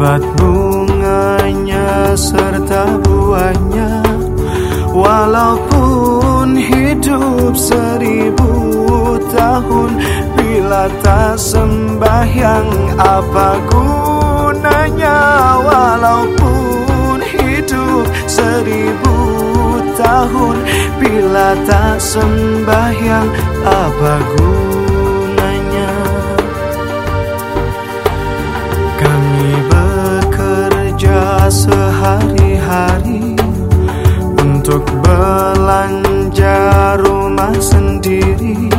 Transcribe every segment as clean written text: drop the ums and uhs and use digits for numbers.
Hebat bunganya serta buahnya, walaupun hidup 1000 tahun, bila tak sembahyang apa gunanya? Walaupun hidup 1000 tahun, bila tak sembahyang apa gunanya? Kami bekerja sehari-hari untuk belanja rumah sendiri,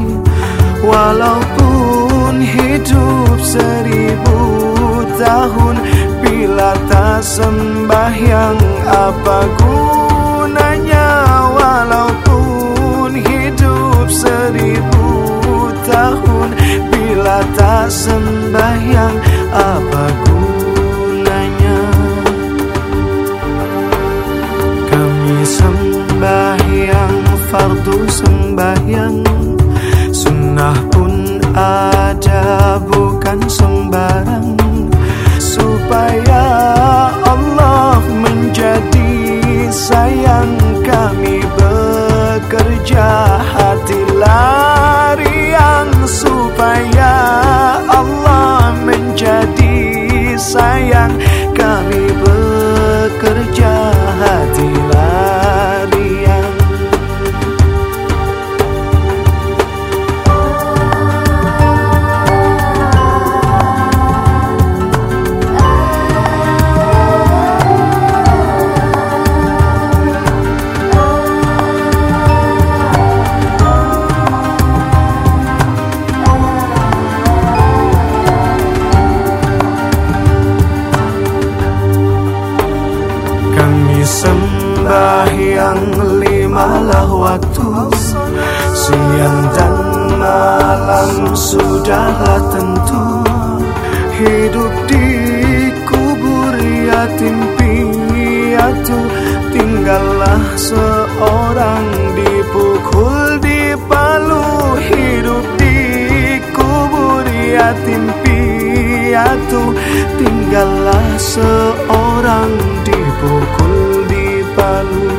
walaupun hidup 1000 tahun, bila tak sembahyang apa gunanya? Walaupun hidup 1000 tahun, bila tak sembahyang apa gunanya? Kami sembahyang fardu sembahyang, sunnah pun ada bukan sembarang, supaya Allah menjadi sayang. Kami bekerja hati lariang, supaya Allah menjadi sayang. Kami bekerja hati lariang. Kami sembahyang 5 waktu, siang dan malam sudahlah tentu. Hidup di kubur yatim piatu, tinggallah seorang dipukul di palu. Hidup di kubur yatim piatu, tinggallah seorang dipukul di palu.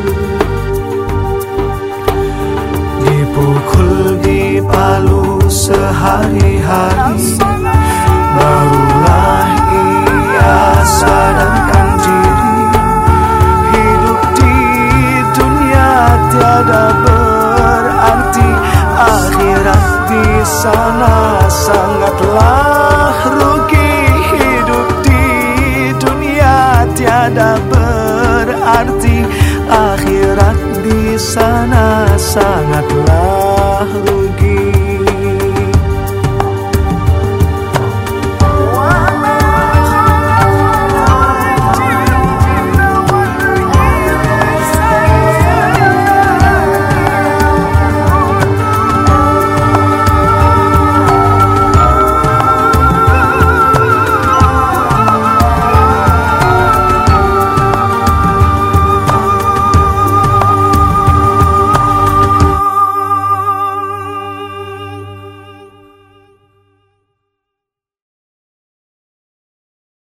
Dipukul di palu sehari-hari, barulah ia sadarkan diri. Hidup di dunia tiada berarti, akhirat di sana sangatlah rugi. Hidup di dunia tiada berarti, akhirat di sana sangatlah rugi.